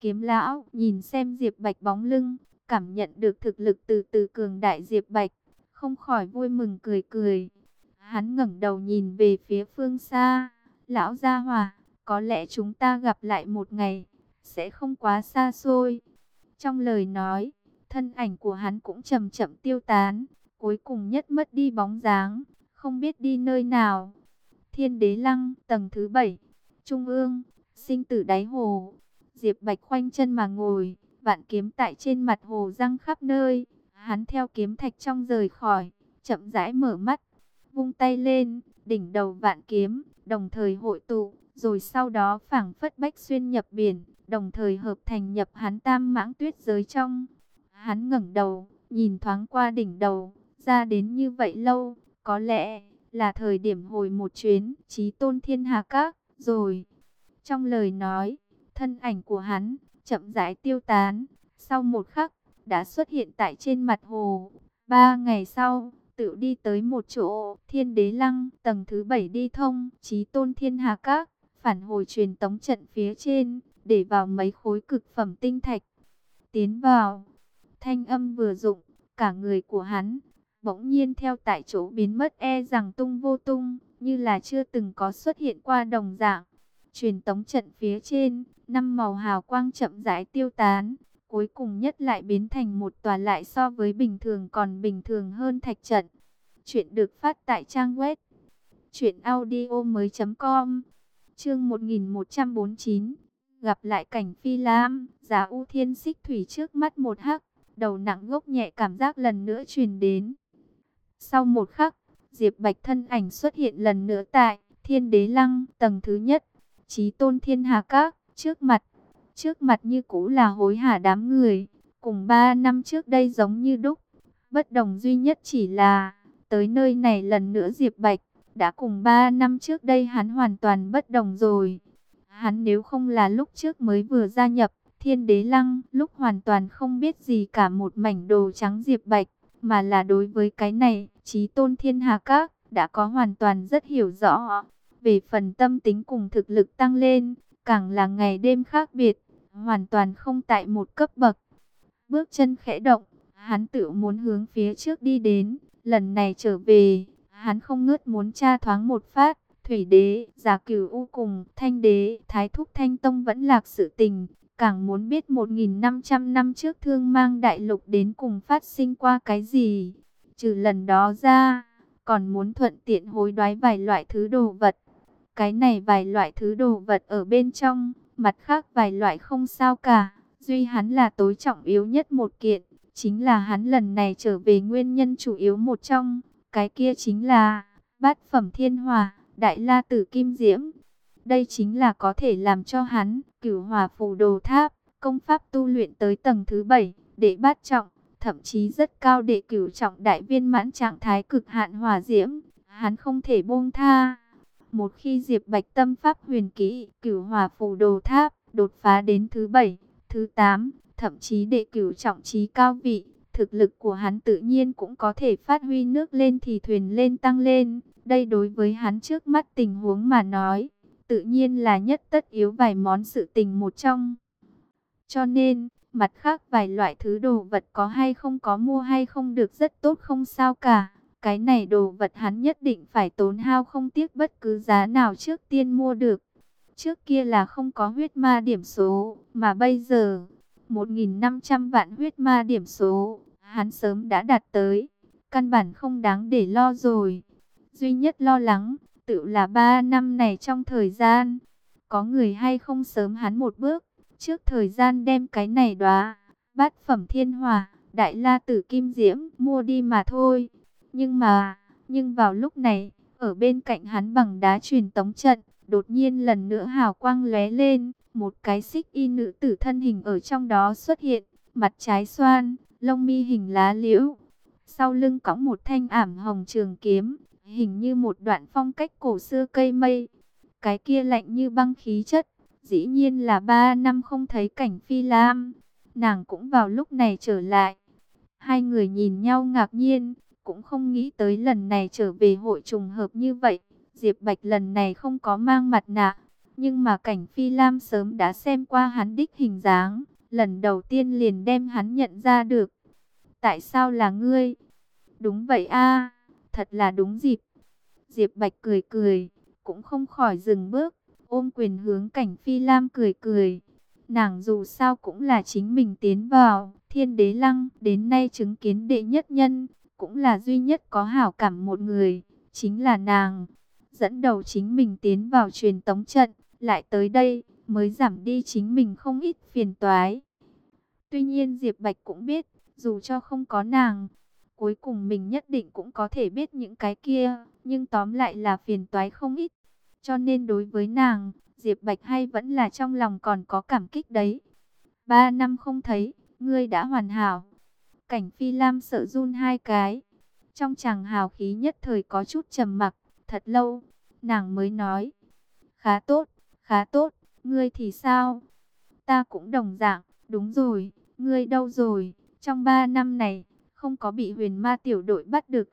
Kiếm lão nhìn xem Diệp Bạch bóng lưng, cảm nhận được thực lực từ từ cường đại Diệp Bạch, không khỏi vui mừng cười cười. Hắn ngẩng đầu nhìn về phía phương xa, lão gia hỏa, có lẽ chúng ta gặp lại một ngày, sẽ không quá xa xôi. Trong lời nói, thân ảnh của hắn cũng chậm chậm tiêu tán, cuối cùng nhất mất đi bóng dáng, không biết đi nơi nào. Thiên Đế Lăng, tầng thứ 7, Trung ương, sinh tử đáy hồ. Diệp Bạch khoanh chân mà ngồi, vạn kiếm tại trên mặt hồ răng khắp nơi. Hắn theo kiếm thạch trong rời khỏi, chậm rãi mở mắt, vung tay lên, đỉnh đầu vạn kiếm, đồng thời hội tụ, rồi sau đó phảng phất bách xuyên nhập biển, đồng thời hợp thành nhập hắn tam mãng tuyết giới trong. Hắn ngẩng đầu, nhìn thoáng qua đỉnh đầu, ra đến như vậy lâu, có lẽ là thời điểm hồi một chuyến Chí Tôn Thiên Hà Các rồi. Trong lời nói, thân ảnh của hắn chậm rãi tiêu tán, sau một khắc đã xuất hiện tại trên mặt hồ. 3 ngày sau, tự đi tới một chỗ Thiên Đế Lăng tầng thứ 7 đi thông Chí Tôn Thiên Hà Các, phản hồi truyền tống trận phía trên, để vào mấy khối cực phẩm tinh thạch. Tiến vào, thanh âm vừa dụng, cả người của hắn bỗng nhiên theo tại chỗ biến mất e rằng tung vô tung, như là chưa từng có xuất hiện qua đồng dạng. Truyền tống trận phía trên, 5 màu hào quang chậm rãi tiêu tán, cuối cùng nhất lại biến thành một tòa lại so với bình thường còn bình thường hơn thạch trận. Chuyện được phát tại trang web truyệnaudiomoi.com. Chương 1149. Gặp lại cảnh Phi Lam, Giá U Thiên Xích Thủy trước mắt một hắc, đầu nặng gốc nhẹ cảm giác lần nữa truyền đến. Sau một khắc, Diệp Bạch thân ảnh xuất hiện lần nữa tại Thiên Đế Lăng tầng thứ nhất, Chí Tôn Thiên Hà Các, trước mặt như cũ là hối hả đám người, cùng 3 năm trước đây giống như đúc. Bất đồng duy nhất chỉ là, tới nơi này lần nữa Diệp Bạch, đã cùng 3 năm trước đây hắn hoàn toàn bất đồng rồi. Hắn nếu không là lúc trước mới vừa gia nhập Thiên Đế Lăng, lúc hoàn toàn không biết gì cả một mảnh đồ trắng Diệp Bạch, mà là đối với cái này, Chí Tôn Thiên Hà Các, đã có hoàn toàn rất hiểu rõ. Về phần tâm tính cùng thực lực tăng lên, càng là ngày đêm khác biệt, hoàn toàn không tại một cấp bậc. Bước chân khẽ động, hắn tự muốn hướng phía trước đi đến, lần này trở về, hắn không ngớt muốn tra thoáng một phát, Thủy Đế, Giả Cửu U cùng Thanh Đế, Thái Thúc Thanh Tông vẫn lạc sự tình, càng muốn biết 1500 năm trước Thương Mang Đại Lục đến cùng phát sinh qua cái gì. Trừ lần đó ra, còn muốn thuận tiện hối đoái vài loại thứ đồ vật. Cái này vài loại thứ đồ vật ở bên trong, mặt khác vài loại không sao cả, duy hắn là tối trọng yếu nhất một kiện, chính là hắn lần này trở về nguyên nhân chủ yếu một trong, cái kia chính là bát phẩm thiên hỏa, đại la tử kim diễm. Đây chính là có thể làm cho hắn Cửu Hỏa Phù Đồ Tháp, công pháp tu luyện tới tầng thứ 7, đệ bát trọng, thậm chí rất cao đệ cửu trọng đại viên mãn trạng thái cực hạn hỏa diễm, hắn không thể buông tha. Một khi Diệp Bạch tâm pháp huyền kỹ Cửu Hỏa Phù Đồ Tháp đột phá đến thứ 7, thứ 8, thậm chí đệ cửu trọng trí cao vị, thực lực của hắn tự nhiên cũng có thể phát huy nước lên thì thuyền lên tăng lên. Đây đối với hắn trước mắt tình huống mà nói, tự nhiên là nhất tất yếu vài món sự tình một trong. Cho nên, mặt khác vài loại thứ đồ vật có hay không có mua hay không được rất tốt không sao cả. Cái này đồ vật hắn nhất định phải tốn hao không tiếc bất cứ giá nào trước tiên mua được. Trước kia là không có huyết ma điểm số, mà bây giờ, 1500 vạn huyết ma điểm số, hắn sớm đã đạt tới. Căn bản không đáng để lo rồi. Duy nhất lo lắng, tự là 3 năm này trong thời gian, có người hay không sớm hắn một bước, trước thời gian đem cái này đóa bát phẩm thiên hỏa, đại la tử kim diễm mua đi mà thôi. Nhưng vào lúc này, ở bên cạnh hắn bằng đá truyền tống trận, đột nhiên lần nữa hào quang lóe lên, một cái xích y nữ tử thân hình ở trong đó xuất hiện, mặt trái xoan, lông mi hình lá liễu, sau lưng cõng một thanh ảm hồng trường kiếm, hình như một đoạn phong cách cổ xưa cây mây. Cái kia lạnh như băng khí chất, dĩ nhiên là 3 năm không thấy cảnh Phi Lam. Nàng cũng vào lúc này trở lại. Hai người nhìn nhau ngạc nhiên, cũng không nghĩ tới lần này trở về hội trùng hợp như vậy. Diệp Bạch lần này không có mang mặt nạ, Nhưng mà Cảnh Phi Lam sớm đã xem qua hắn đích hình dáng, lần đầu tiên liền đem hắn nhận ra được. Tại sao là ngươi? Đúng vậy a, thật là đúng dịp. Diệp Bạch cười cười, cũng không khỏi dừng bước, ôm quyền hướng Cảnh Phi Lam cười cười. Nàng dù sao cũng là chính mình tiến vào Thiên Đế Lăng, đến nay chứng kiến đệ nhất nhân, cũng là duy nhất có hảo cảm một người, chính là nàng. Dẫn đầu chính mình tiến vào truyền tống trận, lại tới đây, mới giảm đi chính mình không ít phiền toái. Tuy nhiên Diệp Bạch cũng biết, dù cho không có nàng, cuối cùng mình nhất định cũng có thể biết những cái kia, nhưng tóm lại là phiền toái không ít. Cho nên đối với nàng, Diệp Bạch hay vẫn là trong lòng còn có cảm kích đấy. 3 năm không thấy, ngươi đã hoàn hảo. Cảnh Phi Lam sợ run hai cái. Trong chàng hào khí nhất thời có chút trầm mặc, thật lâu, nàng mới nói. Khá tốt, ngươi thì sao? Ta cũng đồng dạng, đúng rồi, ngươi đâu rồi? Trong 3 năm này, không có bị huyền ma tiểu đội bắt được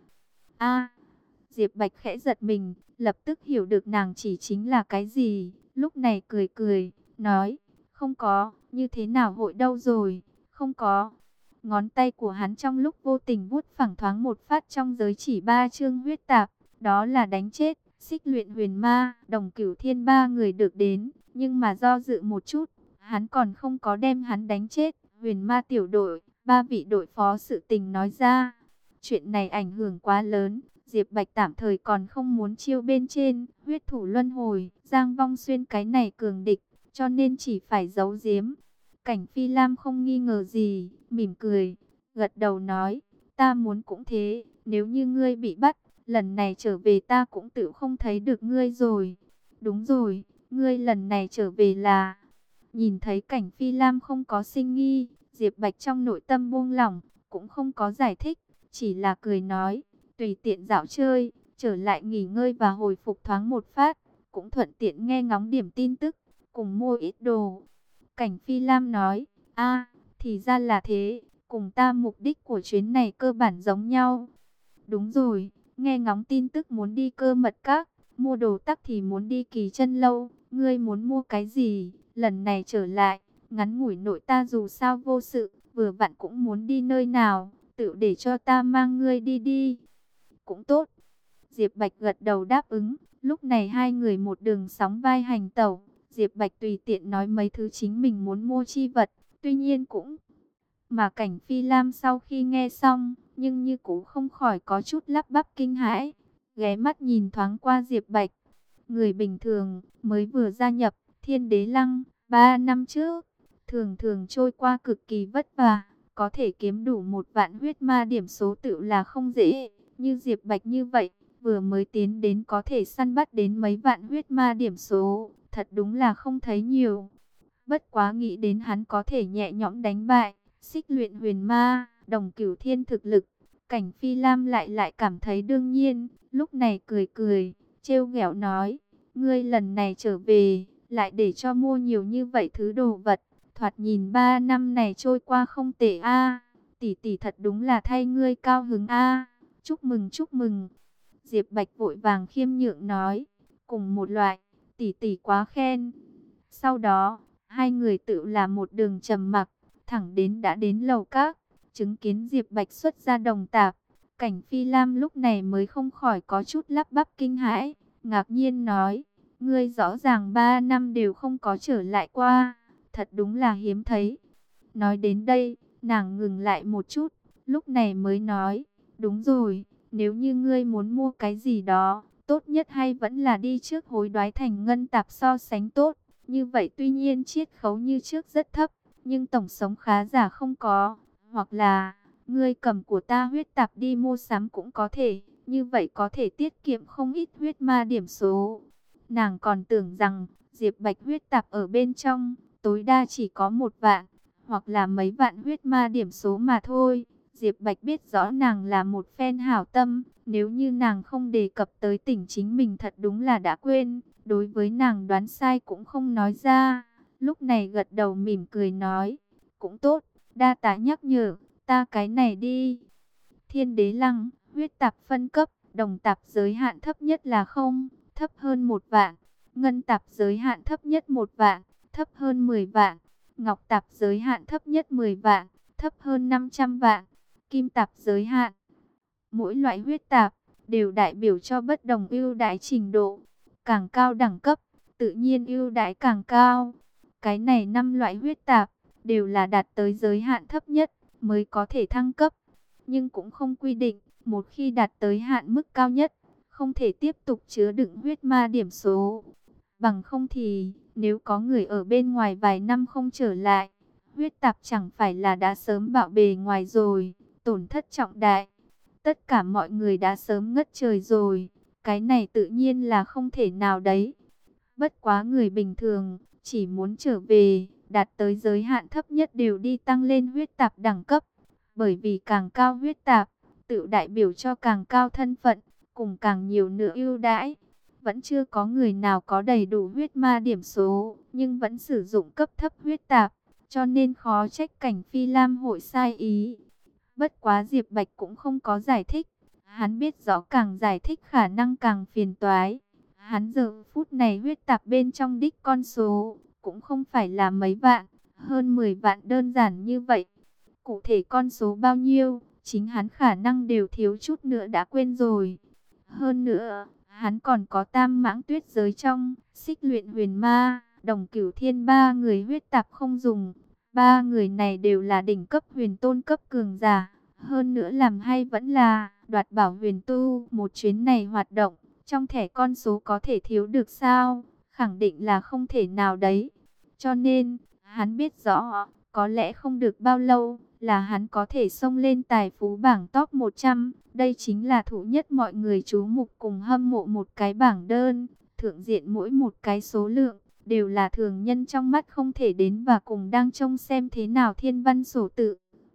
a Diệp Bạch khẽ giật mình, lập tức hiểu được nàng chỉ chính là cái gì. Lúc này cười cười, nói, không có, như thế nào hội đâu rồi, không có. Ngón tay của hắn trong lúc vô tình vuốt phẳng thoáng một phát trong giới chỉ 3 chương huyết tạp, đó là đánh chết, xích luyện huyền ma, Đồng Cửu Thiên ba người được đến, nhưng mà do dự một chút, hắn còn không có đem hắn đánh chết. Huyền ma tiểu đội, 3 vị đội phó sự tình nói ra. Chuyện này ảnh hưởng quá lớn, Diệp Bạch tạm thời còn không muốn chiêu bên trên, huyết thủ luân hồi, Giang Vong Xuyên cái này cường địch, cho nên chỉ phải giấu giếm. Cảnh Phi Lam không nghi ngờ gì, mỉm cười, gật đầu nói, ta muốn cũng thế, nếu như ngươi bị bắt, lần này trở về ta cũng tự không thấy được ngươi rồi. Đúng rồi, ngươi lần này trở về là... Nhìn thấy Cảnh Phi Lam không có sinh nghi, Diệp Bạch trong nội tâm buông lỏng, cũng không có giải thích, chỉ là cười nói, tùy tiện dạo chơi, trở lại nghỉ ngơi và hồi phục thoáng một phát, cũng thuận tiện nghe ngóng điểm tin tức, cùng mua ít đồ. Cảnh Phi Lam nói, thì ra là thế, cùng ta mục đích của chuyến này cơ bản giống nhau. Đúng rồi, nghe ngóng tin tức muốn đi Cơ Mật Các, mua đồ tắc thì muốn đi Kỳ Chân Lâu, ngươi muốn mua cái gì? Lần này trở lại, ngắn ngủi nội ta dù sao vô sự, vừa vặn cũng muốn đi nơi nào, tự để cho ta mang ngươi đi đi. Cũng tốt. Diệp Bạch gật đầu đáp ứng, lúc này hai người một đường sóng vai hành tẩu, Diệp Bạch tùy tiện nói mấy thứ chính mình muốn mua chi vật, tuy nhiên cũng... Mà Cảnh Phi Lam sau khi nghe xong, nhưng như cũng không khỏi có chút lắp bắp kinh hãi, ghé mắt nhìn thoáng qua Diệp Bạch. Người bình thường mới vừa gia nhập Thiên Đế Lăng 3 năm trước, thường thường trôi qua cực kỳ vất vả, có thể kiếm đủ 1 vạn huyết ma điểm số tự là không dễ. Như Diệp Bạch như vậy, vừa mới tiến đến có thể săn bắt đến mấy vạn huyết ma điểm số, thật đúng là không thấy nhiều. Bất quá nghĩ đến hắn có thể nhẹ nhõm đánh bại xích luyện huyền ma, Đồng Cửu Thiên thực lực, Cảnh Phi Lam lại cảm thấy đương nhiên, lúc này cười cười, trêu ghẹo nói, ngươi lần này trở về, lại để cho mua nhiều như vậy thứ đồ vật, thoạt nhìn 3 năm này trôi qua không tệ tỷ tỷ thật đúng là thay ngươi cao hứng chúc mừng chúc mừng. Diệp Bạch vội vàng khiêm nhượng nói, cùng một loại, tỷ tỷ quá khen. Sau đó, hai người tự là một đường trầm mặc, thẳng đến đã đến lầu các, chứng kiến Diệp Bạch xuất ra đồng tạp. Cảnh Phi Lam lúc này mới không khỏi có chút lắp bắp kinh hãi, ngạc nhiên nói, ngươi rõ ràng 3 năm đều không có trở lại qua, thật đúng là hiếm thấy. Nói đến đây, nàng ngừng lại một chút, lúc này mới nói, đúng rồi, nếu như ngươi muốn mua cái gì đó, tốt nhất hay vẫn là đi trước hối đoái thành ngân tạp so sánh tốt. Như vậy tuy nhiên chiết khấu như trước rất thấp, nhưng tổng sống khá giả không có. Hoặc là, ngươi cầm của ta huyết tạp đi mua sắm cũng có thể, như vậy có thể tiết kiệm không ít huyết ma điểm số. Nàng còn tưởng rằng, Diệp Bạch huyết tạp ở bên trong, tối đa chỉ có 1 vạn, hoặc là mấy vạn huyết ma điểm số mà thôi. Diệp Bạch biết rõ nàng là một phen hảo tâm, nếu như nàng không đề cập tới tỉnh chính mình thật đúng là đã quên. Đối với nàng đoán sai cũng không nói ra, lúc này gật đầu mỉm cười nói, cũng tốt, đa tá nhắc nhở, ta cái này đi. Thiên Đế Lăng, huyết tạp phân cấp, đồng tạp giới hạn thấp nhất là không, thấp hơn 1 vạn. Ngân tạp giới hạn thấp nhất 1 vạn, thấp hơn 10 vạn. Ngọc tạp giới hạn thấp nhất 10 vạn, thấp hơn 500 vạn. Kim tạp giới hạn. Mỗi loại huyết tạp đều đại biểu cho bất đồng ưu đãi trình độ. Càng cao đẳng cấp, tự nhiên ưu đãi càng cao. Cái này 5 loại huyết tạp đều là đạt tới giới hạn thấp nhất mới có thể thăng cấp. Nhưng cũng không quy định, một khi đạt tới hạn mức cao nhất, không thể tiếp tục chứa đựng huyết ma điểm số. Bằng không thì, nếu có người ở bên ngoài vài năm không trở lại, huyết tạp chẳng phải là đã sớm bạo bề ngoài rồi, tổn thất trọng đại. Tất cả mọi người đã sớm ngất trời rồi, cái này tự nhiên là không thể nào đấy. Bất quá người bình thường, chỉ muốn trở về, đạt tới giới hạn thấp nhất đều đi tăng lên huyết tạp đẳng cấp. Bởi vì càng cao huyết tạp, tự đại biểu cho càng cao thân phận, cùng càng nhiều nữa ưu đãi. Vẫn chưa có người nào có đầy đủ huyết ma điểm số, nhưng vẫn sử dụng cấp thấp huyết tạp, cho nên khó trách cảnh Phi Lam hội sai ý. Bất quá Diệp Bạch cũng không có giải thích, hắn biết rõ càng giải thích khả năng càng phiền toái. Hắn giờ phút này huyết tạp bên trong đích con số, cũng không phải là mấy vạn, hơn 10 vạn đơn giản như vậy. Cụ thể con số bao nhiêu, chính hắn khả năng đều thiếu chút nữa đã quên rồi. Hơn nữa, hắn còn có Tam Mãng Tuyết giới trong, Xích Luyện Huyền Ma, Đồng Cửu Thiên ba người huyết tạp không dùng. Ba người này đều là đỉnh cấp huyền tôn cấp cường giả. Hơn nữa làm hay vẫn là đoạt bảo huyền tu. Một chuyến này hoạt động, trong thẻ con số có thể thiếu được sao? Khẳng định là không thể nào đấy. Cho nên, hắn biết rõ, có lẽ không được bao lâu là hắn có thể xông lên tài phú bảng top 100. Đây chính là thủ nhất mọi người chú mục cùng hâm mộ một cái bảng đơn. Thượng diện mỗi một cái số lượng đều là thường nhân trong mắt không thể đến và cùng đang trông xem thế nào thiên văn sổ tự.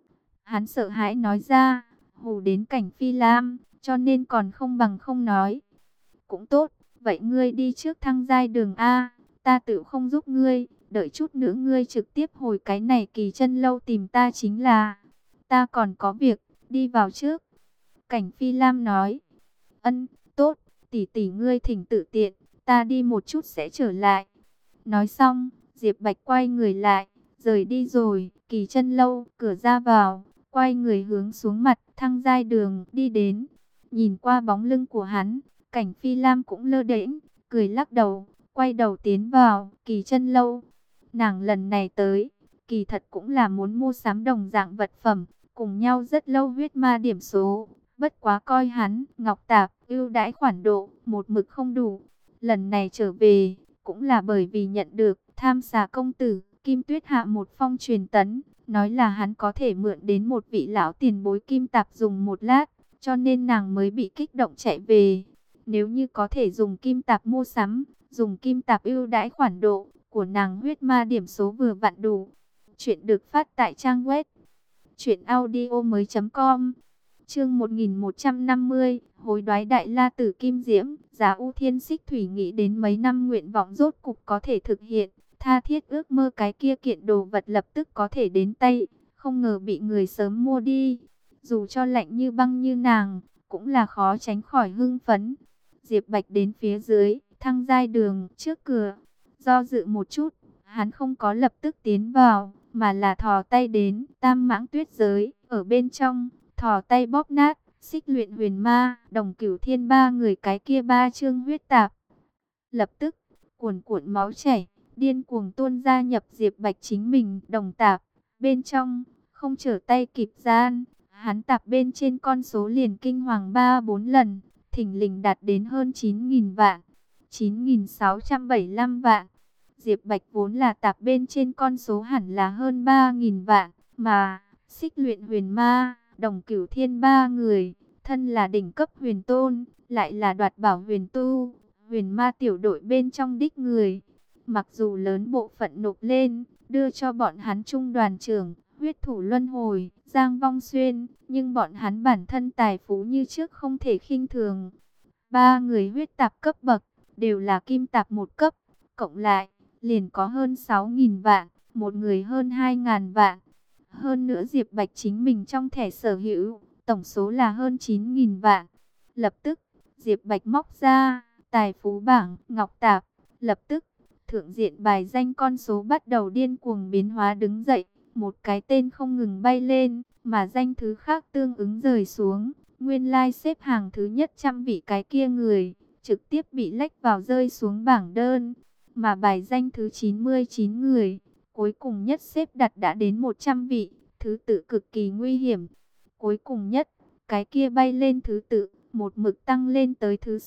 Hắn sợ hãi nói ra, hù đến cảnh Phi Lam, cho nên còn không bằng không nói. Cũng tốt, vậy ngươi đi trước thăng giai đường A, ta tự không giúp ngươi, đợi chút nữa ngươi trực tiếp hồi cái này Kỳ Chân lâu tìm ta chính là. Ta còn có việc, đi vào trước. Cảnh Phi Lam nói, ân, tốt, tỷ tỷ ngươi thỉnh tự tiện, ta đi một chút sẽ trở lại. Nói xong, Diệp Bạch quay người lại, rời đi rồi. Kỳ Chân lâu, cửa ra vào, quay người hướng xuống mặt thăng giai đường đi đến. Nhìn qua bóng lưng của hắn, cảnh Phi Lam cũng lơ đễnh, cười lắc đầu, quay đầu tiến vào Kỳ Chân lâu. Nàng lần này tới, kỳ thật cũng là muốn mua sắm đồng dạng vật phẩm, cùng nhau rất lâu huyết ma điểm số. Bất quá coi hắn, Ngọc Tạp, ưu đãi khoản độ, một mực không đủ. Lần này trở về, cũng là bởi vì nhận được Tham Xà công tử Kim Tuyết hạ một phong truyền tấn, nói là hắn có thể mượn đến một vị lão tiền bối Kim Tạp dùng một lát, cho nên nàng mới bị kích động chạy về. Nếu như có thể dùng Kim Tạp mua sắm, dùng Kim Tạp ưu đãi khoản độ của nàng, huyết ma điểm số vừa vặn đủ. Chuyện được phát tại trang web truyệnaudiomoi.com. Chương 1150, hối đoái Đại La Tử Kim Diễm. Giá U Thiên Xích Thủy nghĩ đến mấy năm nguyện vọng rốt cục có thể thực hiện, tha thiết ước mơ cái kia kiện đồ vật lập tức có thể đến tay, không ngờ bị người sớm mua đi. Dù cho lạnh như băng như nàng, cũng là khó tránh khỏi hưng phấn. Diệp Bạch đến phía dưới, thăng giai đường trước cửa, do dự một chút, hắn không có lập tức tiến vào, mà là thò tay đến Tam Mãng Tuyết giới, ở bên trong, thò tay bóp nát Xích Luyện Huyền Ma, Đồng Cửu Thiên ba người cái kia 3 chương huyết tạp. Lập tức, cuồn cuộn máu chảy, điên cuồng tuôn ra nhập Diệp Bạch chính mình đồng tạp. Bên trong, không trở tay kịp gian, hắn tạp bên trên con số liền kinh hoàng 3-4 lần, thình lình đạt đến hơn 9.000 vạn, 9.675 vạn. Diệp Bạch vốn là tạp bên trên con số hẳn là hơn 3.000 vạn, mà Xích Luyện Huyền Ma, Đồng Cửu Thiên ba người, thân là đỉnh cấp huyền tôn, lại là đoạt bảo huyền tu, huyền ma tiểu đội bên trong đích người. Mặc dù lớn bộ phận nộp lên, đưa cho bọn hắn trung đoàn trưởng, huyết thủ luân hồi, Giang Vong Xuyên, nhưng bọn hắn bản thân tài phú như trước không thể khinh thường. Ba người huyết tạp cấp bậc, đều là kim tạp một cấp, cộng lại, liền có hơn 6.000 vạn, một người hơn 2.000 vạn. Hơn nữa Diệp Bạch chính mình trong thẻ sở hữu, tổng số là hơn 9.000 vạn. Lập tức, Diệp Bạch móc ra tài phú bảng, Ngọc Tạp, Lập tức, thượng diện bài danh con số bắt đầu điên cuồng biến hóa đứng dậy, một cái tên không ngừng bay lên, mà danh thứ khác tương ứng rời xuống. Nguyên lai xếp hàng thứ nhất 100 vị cái kia người, trực tiếp bị lách vào rơi xuống bảng đơn, mà bài danh thứ 99 người, cuối cùng nhất xếp đặt đã đến 100 vị, thứ tự cực kỳ nguy hiểm. Cuối cùng nhất, cái kia bay lên thứ tự, một mực tăng lên tới thứ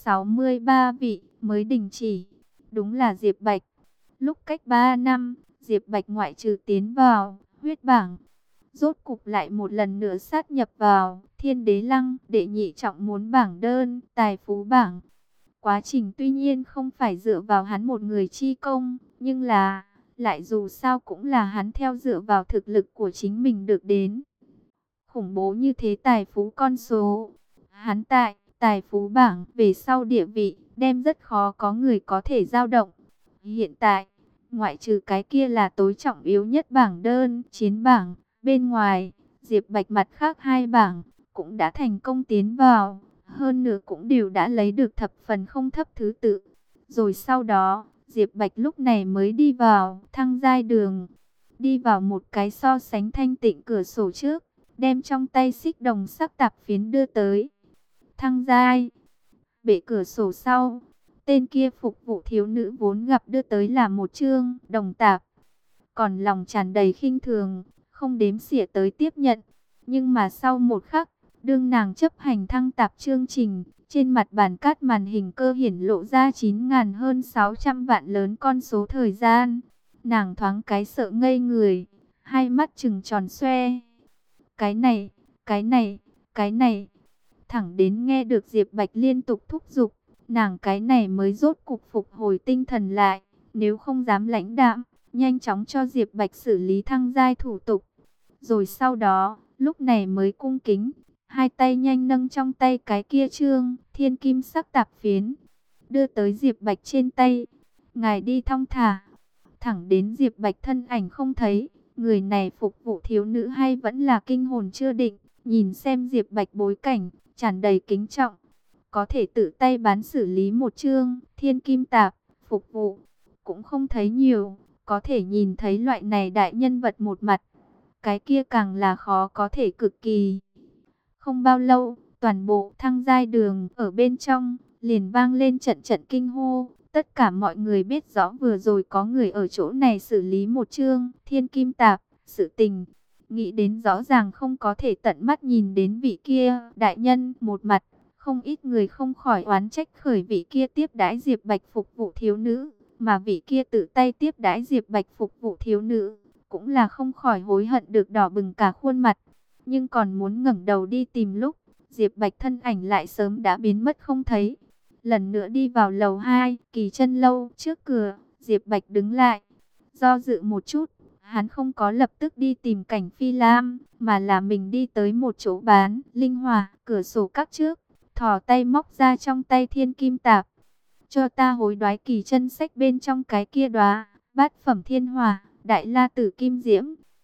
63 vị, mới đình chỉ. Đúng là Diệp Bạch. Lúc cách 3 năm, Diệp Bạch ngoại trừ tiến vào huyết bảng, rốt cục lại một lần nữa sát nhập vào Thiên Đế Lăng, đệ nhị trọng muốn bảng đơn, tài phú bảng. Quá trình tuy nhiên không phải dựa vào hắn một người chi công, nhưng là, lại dù sao cũng là hắn theo dựa vào thực lực của chính mình được đến. Khủng bố như thế tài phú con số. Hắn tại tài phú bảng về sau địa vị, đem rất khó có người có thể dao động. Hiện tại, ngoại trừ cái kia là tối trọng yếu nhất bảng đơn, chiến bảng, bên ngoài, Diệp Bạch mặt khác hai bảng, cũng đã thành công tiến vào. Hơn nữa cũng đều đã lấy được thập phần không thấp thứ tự. Rồi sau đó, Diệp Bạch lúc này mới đi vào thăng giai đường. Đi vào một cái so sánh thanh tịnh cửa sổ trước, đem trong tay xích đồng sắc tạp phiến đưa tới. Thăng giai. Bệ cửa sổ sau, tên kia phục vụ thiếu nữ vốn gặp đưa tới là một chương đồng tạp. Còn lòng tràn đầy khinh thường, không đếm xỉa tới tiếp nhận. Nhưng mà sau một khắc, đương nàng chấp hành thăng tạp chương trình, trên mặt bàn cát màn hình cơ hiển lộ ra 9.000 hơn 600 vạn lớn con số thời gian. Nàng thoáng cái sợ ngây người, hai mắt trừng tròn xoe. Cái này, cái này, cái này. Thẳng đến nghe được Diệp Bạch liên tục thúc giục, nàng cái này mới rốt cục phục hồi tinh thần lại. Nếu không dám lãnh đạm, nhanh chóng cho Diệp Bạch xử lý thăng giai thủ tục. Rồi sau đó, lúc này mới cung kính, hai tay nhanh nâng trong tay cái kia chương thiên kim sắc tạp phiến, đưa tới Diệp Bạch trên tay. Ngài đi thong thả. Thẳng đến Diệp Bạch thân ảnh không thấy, người này phục vụ thiếu nữ hay vẫn là kinh hồn chưa định, nhìn xem Diệp Bạch bối cảnh, tràn đầy kính trọng. Có thể tự tay bán xử lý một chương thiên kim tạp, phục vụ, cũng không thấy nhiều, có thể nhìn thấy loại này đại nhân vật một mặt. Cái kia càng là khó có thể cực kỳ. Không bao lâu, toàn bộ thăng giai đường ở bên trong, liền vang lên trận trận kinh hô. Tất cả mọi người biết rõ vừa rồi có người ở chỗ này xử lý một chương thiên kim tạp, sự tình. Nghĩ đến rõ ràng không có thể tận mắt nhìn đến vị kia đại nhân một mặt. Không ít người không khỏi oán trách khởi vị kia tiếp đãi Diệp Bạch phục vụ thiếu nữ. Mà vị kia tự tay tiếp đãi Diệp Bạch phục vụ thiếu nữ, cũng là không khỏi hối hận được đỏ bừng cả khuôn mặt. Nhưng còn muốn ngẩng đầu đi tìm lúc, Diệp Bạch thân ảnh lại sớm đã biến mất không thấy. Lần nữa đi vào lầu 2, Kỳ Chân lâu, trước cửa, Diệp Bạch đứng lại, do dự một chút, hắn không có lập tức đi tìm Cảnh Phi Lam, mà là mình đi tới một chỗ bán linh hỏa, cửa sổ các trước, thò tay móc ra trong tay thiên kim tạp. Cho ta hối đoái kỳ chân sách bên trong cái kia đóa bát phẩm thiên hỏa, đại la tử kim diễm.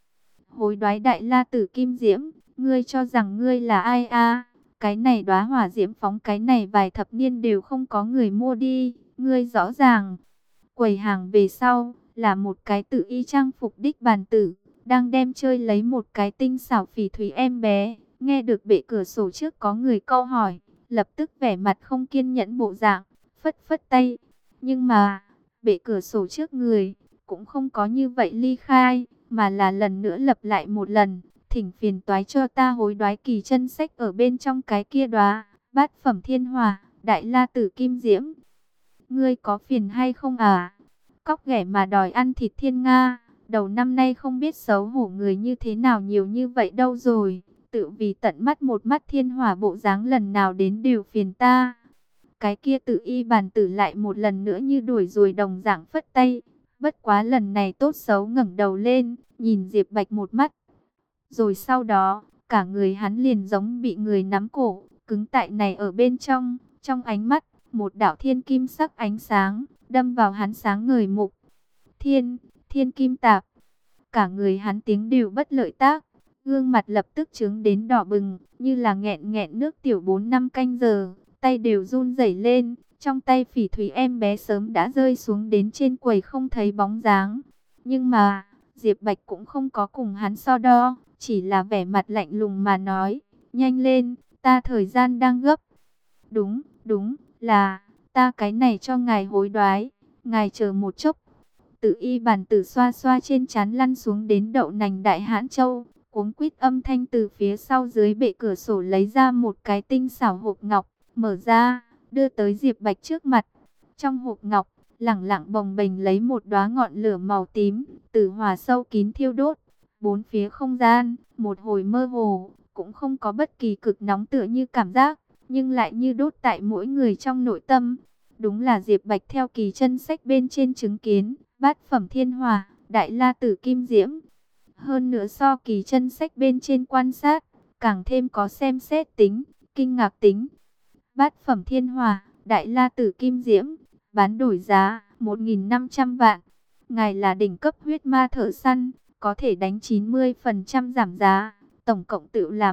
Hối đoái đại la tử kim diễm, ngươi cho rằng ngươi là ai a? Cái này đóa hỏa diễm phóng cái này vài thập niên đều không có người mua đi, ngươi rõ ràng. Quầy hàng về sau, là một cái tự y trang phục đích bàn tử, đang đem chơi lấy một cái tinh xảo phỉ thúy em bé. Nghe được bệ cửa sổ trước có người câu hỏi, lập tức vẻ mặt không kiên nhẫn bộ dạng, phất phất tay. Nhưng mà, bệ cửa sổ trước người, cũng không có như vậy ly khai, mà là lần nữa lặp lại một lần. Thỉnh phiền toái cho ta hối đoái kỳ chân sách ở bên trong cái kia đóa bát phẩm thiên hỏa, đại la tử kim diễm. Ngươi có phiền hay không à? Cóc ghẻ mà đòi ăn thịt thiên nga, đầu năm nay không biết xấu hổ người như thế nào nhiều như vậy đâu rồi. Tự vì tận mắt một mắt thiên hỏa bộ dáng lần nào đến đều phiền ta. Cái kia tự y bàn tử lại một lần nữa như đuổi ruồi đồng dạng phất tay. Bất quá lần này tốt xấu ngẩng đầu lên, nhìn Diệp Bạch một mắt. Rồi sau đó, cả người hắn liền giống bị người nắm cổ, cứng tại này ở bên trong. Trong ánh mắt, một đạo thiên kim sắc ánh sáng, đâm vào hắn sáng ngời mục. Thiên kim tạp. Cả người hắn tiếng đều bất lợi tác. Gương mặt lập tức trướng đến đỏ bừng, như là nghẹn nghẹn nước tiểu 4 năm canh giờ. Tay đều run rẩy lên, Trong tay phỉ thúy em bé sớm đã rơi xuống đến trên quầy không thấy bóng dáng. Nhưng mà, Diệp Bạch cũng không có cùng hắn so đo, chỉ là vẻ mặt lạnh lùng mà nói, nhanh lên, ta thời gian đang gấp. Đúng, đúng, là, ta cái này cho ngài hối đoái, ngài chờ một chốc. Tự y bản tử xoa xoa trên trán lăn xuống đến đậu nành Đại Hãn Châu, cuống quýt âm thanh từ phía sau dưới bệ cửa sổ lấy ra một cái tinh xảo hộp ngọc, mở ra, đưa tới Diệp Bạch trước mặt. Trong hộp ngọc, lẳng lặng bồng bềnh lấy một đóa ngọn lửa màu tím, tử hỏa sâu kín thiêu đốt. Bốn phía không gian, một hồi mơ hồ, cũng không có bất kỳ cực nóng tựa như cảm giác, nhưng lại như đốt tại mỗi người trong nội tâm. Đúng là Diệp Bạch theo kỳ chân sách bên trên chứng kiến, bát phẩm thiên hỏa, đại la tử kim diễm. Hơn nữa so kỳ chân sách bên trên quan sát, càng thêm có xem xét tính, kinh ngạc tính. Bát phẩm thiên hỏa, đại la tử kim diễm, bán đổi giá 1.500 vạn. Ngài là đỉnh cấp huyết ma thợ săn, có thể đánh 90% giảm giá, tổng cộng tự là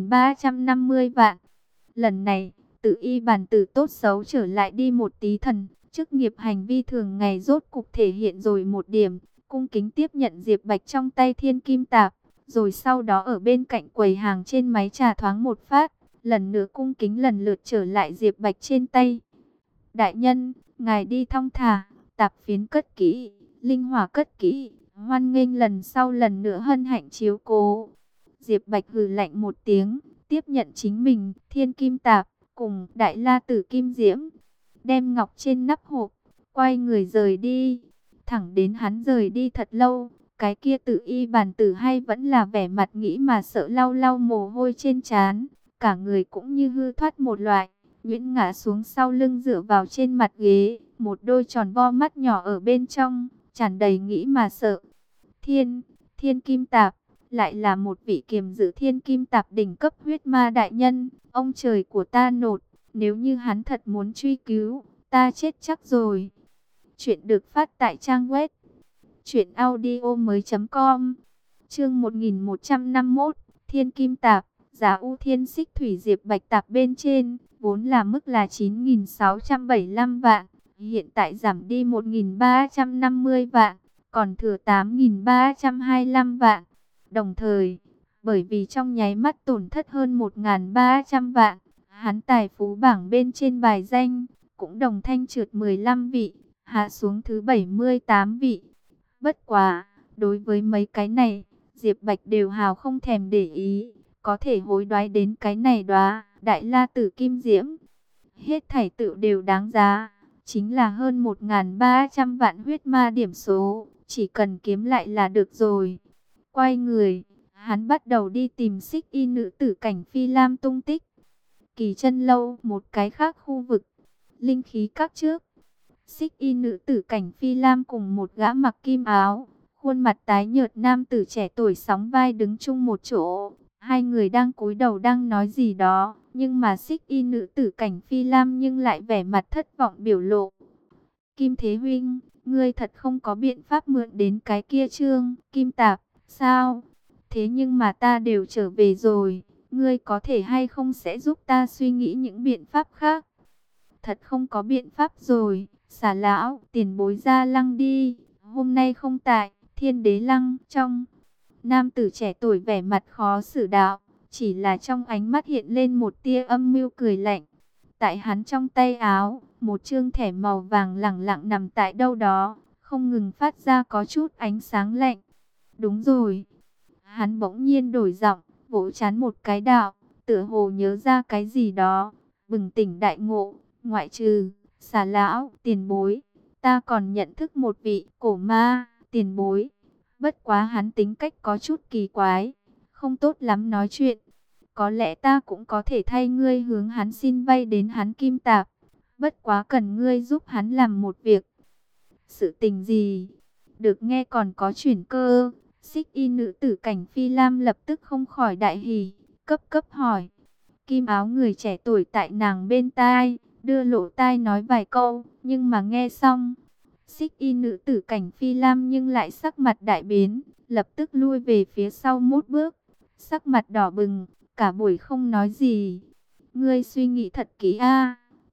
1.350 vạn. Lần này, tự y bản tử tốt xấu trở lại đi một tí thần, chức nghiệp hành vi thường ngày rốt cục thể hiện rồi một điểm, cung kính tiếp nhận Diệp Bạch trong tay thiên kim tạp, rồi sau đó ở bên cạnh quầy hàng trên máy trà thoáng một phát, lần nữa cung kính lần lượt trở lại Diệp Bạch trên tay. Đại nhân, ngài đi thong thả, tạp phiến cất kỹ, linh hỏa cất kỹ, hoan nghênh lần sau lần nữa hân hạnh chiếu cố. Diệp Bạch hừ lạnh một tiếng, tiếp nhận chính mình, thiên kim tạp, cùng đại la tử kim diễm, đem ngọc trên nắp hộp, quay người rời đi. Thẳng đến hắn rời đi thật lâu, cái kia tự y bản tử hay vẫn là vẻ mặt nghĩ mà sợ, lau lau mồ hôi trên trán, cả người cũng như hư thoát một loại, nhuyễn ngã xuống sau lưng dựa vào trên mặt ghế, một đôi tròn vo mắt nhỏ ở bên trong, tràn đầy nghĩ mà sợ. Thiên kim tạp, lại là một vị kiềm giữ thiên kim tạp đỉnh cấp huyết ma đại nhân, ông trời của ta nột, nếu như hắn thật muốn truy cứu, ta chết chắc rồi. Chuyện được phát tại trang web truyệnaudiomoi.com. Chương 1151, Thiên Kim Tạp, giá ưu thiên xích thủy Diệp Bạch tạp bên trên, vốn là mức là 9.675 vạn, hiện tại giảm đi 1.350 vạn, còn thừa 8.325 vạn. Đồng thời, bởi vì trong nháy mắt tổn thất hơn 1.300 vạn, hắn tài phú bảng bên trên bài danh cũng đồng thanh trượt 15 vị, hạ xuống thứ 78 vị. Bất quá, đối với mấy cái này, Diệp Bạch đều hào không thèm để ý, có thể hối đoái đến cái này đóa đại la tử kim diễm, hết thảy tự đều đáng giá, chính là hơn 1.300 vạn huyết ma điểm số, chỉ cần kiếm lại là được rồi. Quay người, hắn bắt đầu đi tìm Xích Y nữ tử Cảnh Phi Lam tung tích. Kỳ Chân lâu, một cái khác khu vực, linh khí các trước. Xích Y nữ tử Cảnh Phi Lam cùng một gã mặc kim áo, khuôn mặt tái nhợt nam tử trẻ tuổi sóng vai đứng chung một chỗ. Hai người đang cúi đầu đang nói gì đó, nhưng mà Xích Y nữ tử Cảnh Phi Lam nhưng lại vẻ mặt thất vọng biểu lộ. Kim Thế Huynh, ngươi thật không có biện pháp mượn đến cái kia trương kim tạp, sao? Thế nhưng mà ta đều trở về rồi, ngươi có thể hay không sẽ giúp ta suy nghĩ những biện pháp khác? Thật không có biện pháp rồi, xả lão, tiền bối ra lăng đi, hôm nay không tại, Thiên Đế lăng, trong. Nam tử trẻ tuổi vẻ mặt khó xử đạo, chỉ là trong ánh mắt hiện lên một tia âm mưu cười lạnh. Tại hắn trong tay áo, một chương thẻ màu vàng lẳng lặng nằm tại đâu đó, không ngừng phát ra có chút ánh sáng lạnh. Đúng rồi. Hắn bỗng nhiên đổi giọng, vỗ chán một cái đạo, tựa hồ nhớ ra cái gì đó, bừng tỉnh đại ngộ, ngoại trừ xà lão, tiền bối, ta còn nhận thức một vị cổ ma, tiền bối. Bất quá hắn tính cách có chút kỳ quái, không tốt lắm nói chuyện. Có lẽ ta cũng có thể thay ngươi hướng hắn xin vay đến hắn kim tạp. Bất quá cần ngươi giúp hắn làm một việc. Sự tình gì? Được nghe còn có chuyển cơ. Xích Y nữ tử Cảnh Phi Lam lập tức không khỏi đại hỉ, cấp hỏi. Kim áo người trẻ tuổi tại nàng bên tai, đưa lỗ tai nói vài câu, nhưng mà nghe xong, Xích Y nữ tử Cảnh Phi Lam nhưng lại sắc mặt đại biến, lập tức lui về phía sau một bước, sắc mặt đỏ bừng, cả buổi không nói gì. Ngươi suy nghĩ thật kỹ a,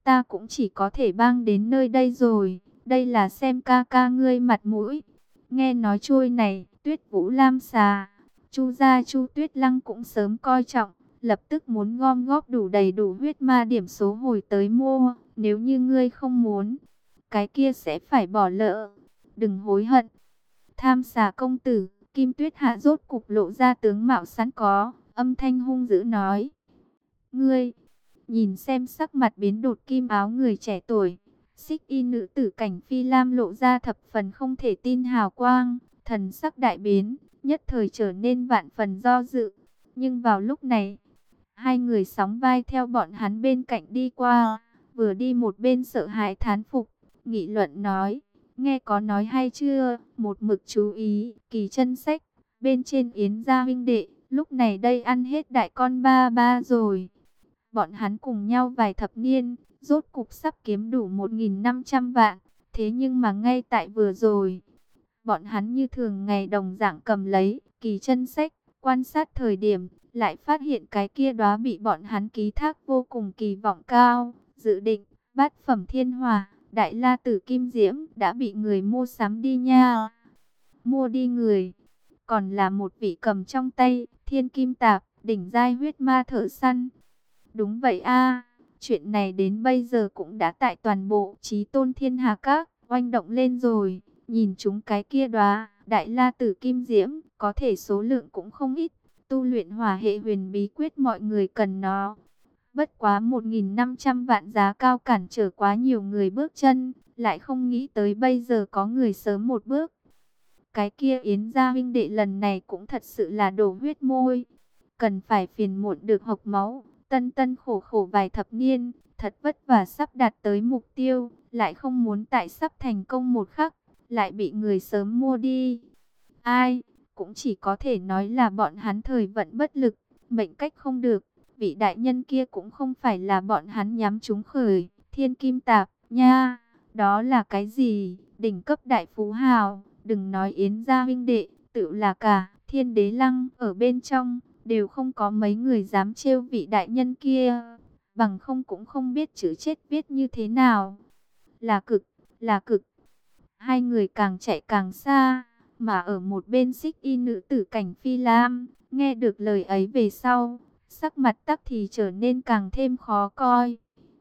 ta cũng chỉ có thể bang đến nơi đây rồi. Đây là xem ca ca ngươi mặt mũi. Nghe nói trôi này, Tuyết Vũ Lam xà, Chu gia Chu Tuyết Lăng cũng sớm coi trọng, lập tức muốn gom góp đủ đầy đủ huyết ma điểm số hồi tới mua. Nếu như ngươi không muốn, cái kia sẽ phải bỏ lỡ. Đừng hối hận. Tham xà công tử, Kim Tuyết Hạ rốt cục lộ ra tướng mạo sẵn có, âm thanh hung dữ nói. Ngươi, nhìn xem sắc mặt biến đột kim áo người trẻ tuổi. Xích y nữ tử Cảnh Phi Lam lộ ra thập phần không thể tin hào quang, thần sắc đại biến, nhất thời trở nên vạn phần do dự. Nhưng vào lúc này, hai người sóng vai theo bọn hắn bên cạnh đi qua, vừa đi một bên sợ hãi thán phục, nghị luận nói, nghe có nói hay chưa, một mực chú ý, Kỳ Chân Sách, bên trên Yến gia huynh đệ, lúc này đây ăn hết đại con ba ba rồi. Bọn hắn cùng nhau vài thập niên, rốt cục sắp kiếm đủ 1.500 vạn. Thế nhưng mà ngay tại vừa rồi, bọn hắn như thường ngày đồng dạng cầm lấy Kỳ Chân Sách, quan sát thời điểm, lại phát hiện cái kia đóa bị bọn hắn ký thác vô cùng kỳ vọng cao, dự định, bát phẩm thiên hỏa, đại la tử kim diễm đã bị người mua sắm đi nha. Mua đi người, còn là một vị cầm trong tay, thiên kim tạp, đỉnh giai huyết ma thợ săn. Đúng vậy a, chuyện này đến bây giờ cũng đã tại toàn bộ Chí Tôn Thiên Hà Các oanh động lên rồi. Nhìn chúng cái kia đóa đại la tử kim diễm, có thể số lượng cũng không ít. Tu luyện hỏa hệ huyền bí quyết mọi người cần nó. Bất quá 1.500 vạn giá cao cản trở quá nhiều người bước chân, lại không nghĩ tới bây giờ có người sớm một bước. Cái kia Yến gia huynh đệ lần này cũng thật sự là đổ huyết môi, cần phải phiền muộn được hộc máu. Tân tân khổ khổ vài thập niên, thật vất vả sắp đạt tới mục tiêu, lại không muốn tại sắp thành công một khắc, lại bị người sớm mua đi. Ai, cũng chỉ có thể nói là bọn hắn thời vận bất lực, mệnh cách không được. Vị đại nhân kia cũng không phải là bọn hắn nhắm trúng khởi, thiên kim tạp, nha. Đó là cái gì? Đỉnh cấp đại phú hào, đừng nói Yến gia huynh đệ, tự là cả Thiên Đế Lăng ở bên trong, đều không có mấy người dám trêu vị đại nhân kia, bằng không cũng không biết chữ chết viết như thế nào. Là cực, là cực. Hai người càng chạy càng xa, mà ở một bên xích y nữ tử Cảnh Phi Lam, nghe được lời ấy về sau, sắc mặt tắc thì trở nên càng thêm khó coi.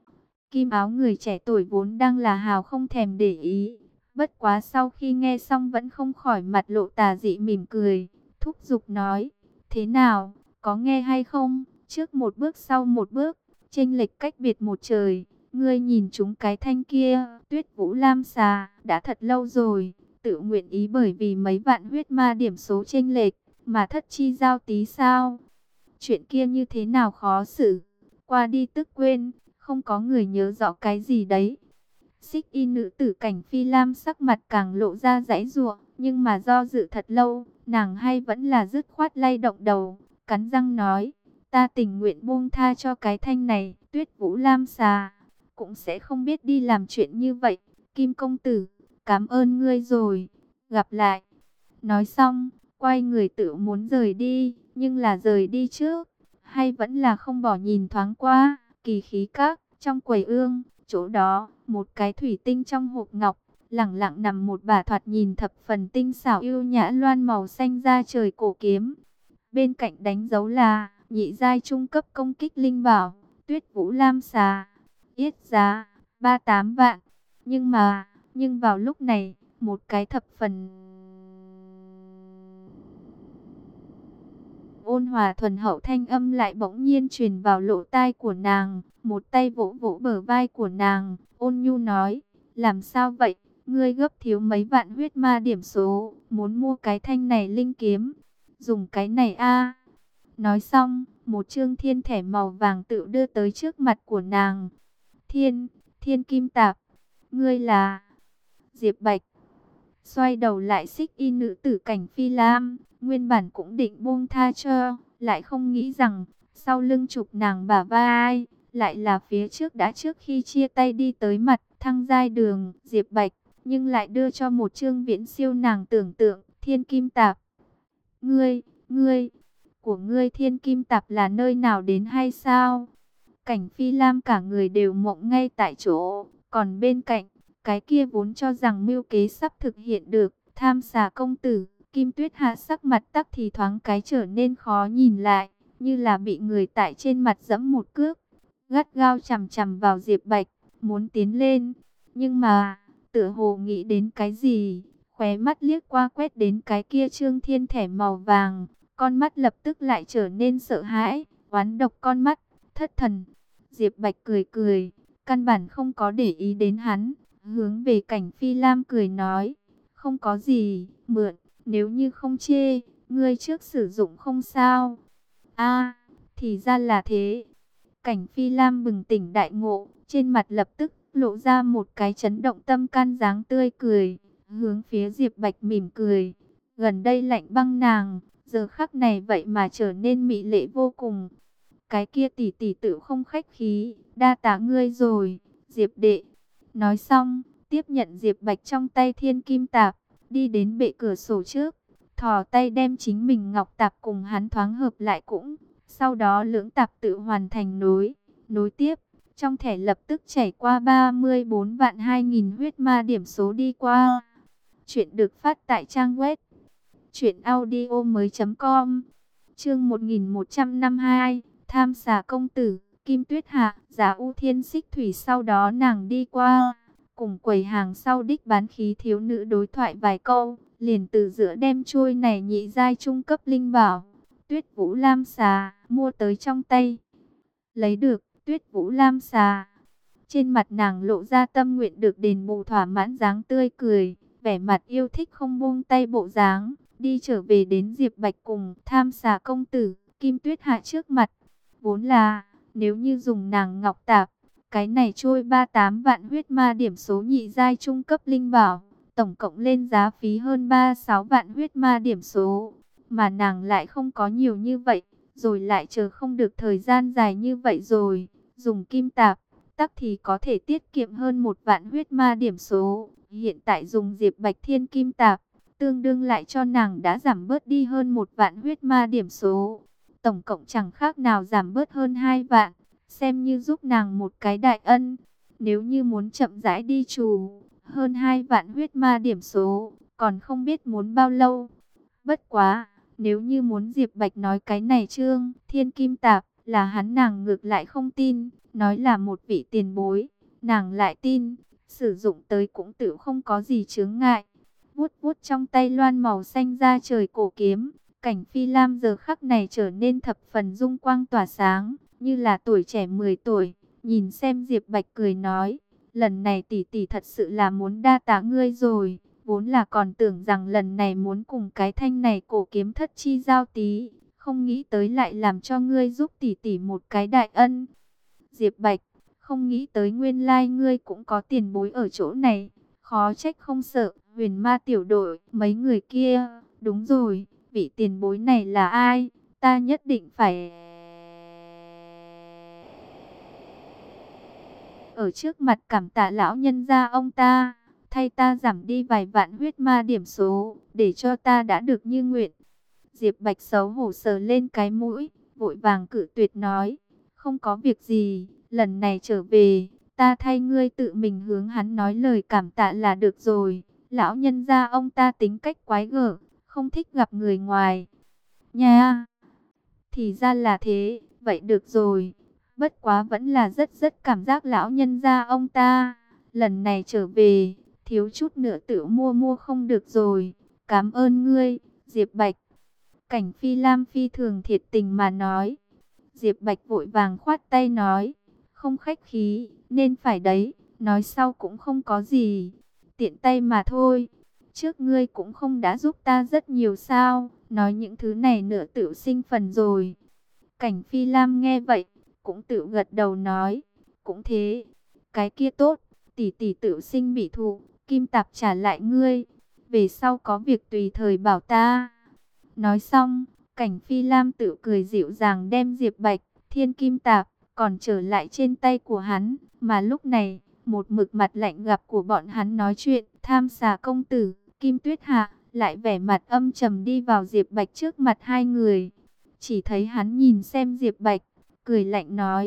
Kim áo người trẻ tuổi vốn đang là hào không thèm để ý, bất quá sau khi nghe xong vẫn không khỏi mặt lộ tà dị mỉm cười, thúc giục nói, thế nào, có nghe hay không, trước một bước sau một bước, chênh lệch cách biệt một trời, ngươi nhìn chúng cái thanh kia, Tuyết Vũ Lam xà, đã thật lâu rồi, tự nguyện ý bởi vì mấy vạn huyết ma điểm số chênh lệch, mà thất chi giao tí sao, chuyện kia như thế nào khó xử, qua đi tức quên, không có người nhớ rõ cái gì đấy. Xích y nữ tử Cảnh Phi Lam sắc mặt càng lộ ra giãy giụa, nhưng mà do dự thật lâu, nàng hay vẫn là dứt khoát lay động đầu, cắn răng nói, ta tình nguyện buông tha cho cái thanh này, Tuyết Vũ Lam xà, cũng sẽ không biết đi làm chuyện như vậy. Kim công tử, cảm ơn ngươi rồi, gặp lại. Nói xong, quay người tự muốn rời đi, nhưng là rời đi trước, hay vẫn là không bỏ nhìn thoáng qua, Kỳ Khí Các, trong quầy ương, chỗ đó, một cái thủy tinh trong hộp ngọc, lẳng lặng nằm một bả thoạt nhìn thập phần tinh xảo yêu nhã loan màu xanh da trời cổ kiếm. Bên cạnh đánh dấu là nhị giai trung cấp công kích linh bảo, Tuyết Vũ Lam xà, yết giá 38 vạn. Nhưng vào lúc này, một cái thập phần ôn hòa thuần hậu thanh âm lại bỗng nhiên truyền vào lỗ tai của nàng, một tay vỗ vỗ bờ vai của nàng, ôn nhu nói, làm sao vậy, ngươi gấp thiếu mấy vạn huyết ma điểm số, muốn mua cái thanh này linh kiếm, dùng cái này a. Nói xong, một chương thiên thẻ màu vàng tự đưa tới trước mặt của nàng. Thiên kim tạp, ngươi là Diệp Bạch. Xoay đầu lại xích y nữ tử Cảnh Phi Lam, nguyên bản cũng định buông tha cho, lại không nghĩ rằng, sau lưng chụp nàng bả vai, lại là phía trước đã trước khi chia tay đi tới mặt thăng giai đường, Diệp Bạch, nhưng lại đưa cho một chương viễn siêu nàng tưởng tượng, thiên kim tạp. Ngươi, của ngươi thiên kim tạp là nơi nào đến hay sao? Cảnh Phi Lam cả người đều mộng ngay tại chỗ, còn bên cạnh, cái kia vốn cho rằng mưu kế sắp thực hiện được, Tham Xà công tử, Kim Tuyết Hạ sắc mặt tắc thì thoáng cái trở nên khó nhìn lại, như là bị người tại trên mặt giẫm một cước, gắt gao chằm chằm vào Diệp Bạch, muốn tiến lên, nhưng mà, tựa hồ nghĩ đến cái gì, khóe mắt liếc qua quét đến cái kia Trương Thiên thẻ màu vàng, con mắt lập tức lại trở nên sợ hãi, oán độc con mắt, thất thần. Diệp Bạch cười cười, căn bản không có để ý đến hắn, hướng về Cảnh Phi Lam cười nói, không có gì, mượn, nếu như không chê, ngươi trước sử dụng không sao. A, thì ra là thế. Cảnh Phi Lam bừng tỉnh đại ngộ, trên mặt lập tức lộ ra một cái chấn động tâm can dáng tươi cười, hướng phía Diệp Bạch mỉm cười. Gần đây lạnh băng nàng, giờ khắc này vậy mà trở nên mỹ lệ vô cùng. Cái kia tỷ tỷ tự không khách khí, đa tạ ngươi rồi, Diệp đệ. Nói xong, tiếp nhận Diệp Bạch trong tay thiên kim tạp, đi đến bệ cửa sổ trước, thò tay đem chính mình ngọc tạp cùng hắn thoáng hợp lại cũng. Sau đó lưỡng tạp tự hoàn thành nối tiếp. Trong thẻ lập tức chảy qua 34 vạn 2.000 huyết ma điểm số đi qua. Chuyện được phát tại trang web truyệnaudiomoi.com. Chương 1152, Tham Xà công tử, Kim Tuyết Hạ, Giá U Thiên Xích Thủy. Sau đó nàng đi qua, cùng quầy hàng sau đích bán khí thiếu nữ đối thoại vài câu, liền từ giữa đem trôi này nhị giai trung cấp linh bảo Tuyết Vũ Lam Xà mua tới trong tay. Lấy được Tuyết Vũ Lam Xà, trên mặt nàng lộ ra tâm nguyện được đền bù thỏa mãn dáng tươi cười, vẻ mặt yêu thích không buông tay bộ dáng, đi trở về đến Diệp Bạch cùng Tham Xà công tử, Kim Tuyết Hạ trước mặt. Vốn là, nếu như dùng nàng ngọc tạp, cái này trôi 38 vạn huyết ma điểm số nhị giai trung cấp linh bảo, tổng cộng lên giá phí hơn 36 vạn huyết ma điểm số, mà nàng lại không có nhiều như vậy, rồi lại chờ không được thời gian dài như vậy rồi, dùng kim tạp, tắc thì có thể tiết kiệm hơn 1 vạn huyết ma điểm số, hiện tại dùng Diệp Bạch Thiên kim tạp, tương đương lại cho nàng đã giảm bớt đi hơn 1 vạn huyết ma điểm số, tổng cộng chẳng khác nào giảm bớt hơn 2 vạn, xem như giúp nàng một cái đại ân. Nếu như muốn chậm rãi đi trù, hơn 2 vạn huyết ma điểm số, còn không biết muốn bao lâu. Bất quá, nếu như muốn Diệp Bạch nói cái này Trương Thiên kim tạp là hắn, nàng ngược lại không tin, nói là một vị tiền bối, nàng lại tin, sử dụng tới cũng tự không có gì chướng ngại. Vuốt vuốt trong tay loan màu xanh da trời cổ kiếm, Cảnh Phi Lam giờ khắc này trở nên thập phần dung quang tỏa sáng, như là tuổi trẻ 10 tuổi. Nhìn xem Diệp Bạch cười nói, lần này tỷ tỷ thật sự là muốn đa tạ ngươi rồi, vốn là còn tưởng rằng lần này muốn cùng cái thanh này cổ kiếm thất chi giao tí, không nghĩ tới lại làm cho ngươi giúp tỷ tỷ một cái đại ân. Diệp Bạch, không nghĩ tới nguyên lai ngươi cũng có tiền bối ở chỗ này, khó trách không sợ Huyền Ma tiểu đội mấy người kia. Đúng rồi, vị tiền bối này là ai? Ta nhất định phải ở trước mặt cảm tạ lão nhân gia ông ta, thay ta giảm đi vài vạn huyết ma điểm số, để cho ta đã được như nguyện. Diệp Bạch xấu hổ sờ lên cái mũi, vội vàng cự tuyệt nói, không có việc gì, lần này trở về, ta thay ngươi tự mình hướng hắn nói lời cảm tạ là được rồi. Lão nhân gia ông ta tính cách quái gở, không thích gặp người ngoài. Nha, thì ra là thế, vậy được rồi. Bất quá vẫn là rất cảm giác lão nhân gia ông ta, lần này trở về, thiếu chút nữa tự mua không được rồi. Cảm ơn ngươi, Diệp Bạch. Cảnh Phi Lam phi thường thiệt tình mà nói. Diệp Bạch vội vàng khoát tay nói, không khách khí, nên phải đấy, nói sau cũng không có gì, tiện tay mà thôi. Trước ngươi cũng không đã giúp ta rất nhiều sao, nói những thứ này nữa tự sinh phần rồi. Cảnh Phi Lam nghe vậy, cũng tự gật đầu nói, cũng thế, cái kia tốt, tỷ tỷ tự sinh bị thụ, kim tạp trả lại ngươi, về sau có việc tùy thời bảo ta. Nói xong, Cảnh Phi Lam tự cười dịu dàng đem Diệp Bạch, Thiên kim tạp, còn trở lại trên tay của hắn, mà lúc này, một mực mặt lạnh gặp của bọn hắn nói chuyện, Tham Xà công tử, Kim Tuyết Hạ, lại vẻ mặt âm trầm đi vào Diệp Bạch trước mặt hai người. Chỉ thấy hắn nhìn xem Diệp Bạch, cười lạnh nói,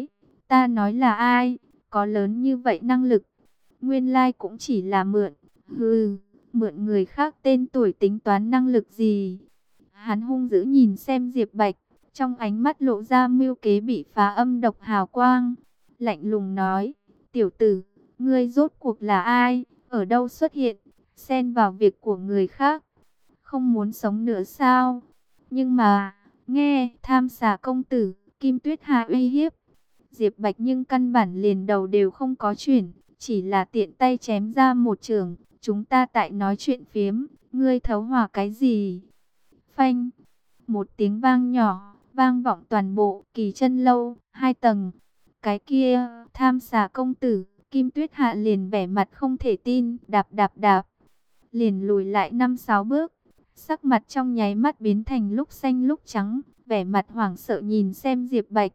Ta nói là ai, có lớn như vậy năng lực, nguyên lai cũng chỉ là mượn. Hừ, mượn người khác tên tuổi tính toán năng lực gì? Hắn hung dữ nhìn xem Diệp Bạch, trong ánh mắt lộ ra mưu kế bị phá âm độc hào quang. Lạnh lùng nói, tiểu tử, ngươi rốt cuộc là ai, ở đâu xuất hiện, xen vào việc của người khác, không muốn sống nữa sao? Nhưng mà, nghe tham xà công tử, Kim Tuyết Hà uy hiếp, Diệp Bạch nhưng căn bản liền đầu đều không có chuyển, chỉ là tiện tay chém ra một chưởng. Chúng ta tại nói chuyện phiếm, ngươi thấu hỏa cái gì? Phanh, một tiếng vang nhỏ, vang vọng toàn bộ Kỳ Chân Lâu, 2 tầng. Cái kia, tham xà công tử, Kim Tuyết Hạ liền vẻ mặt không thể tin, đạp đạp đạp, liền lùi lại 5-6 bước. Sắc mặt trong nháy mắt biến thành lúc xanh lúc trắng, vẻ mặt hoảng sợ nhìn xem Diệp Bạch.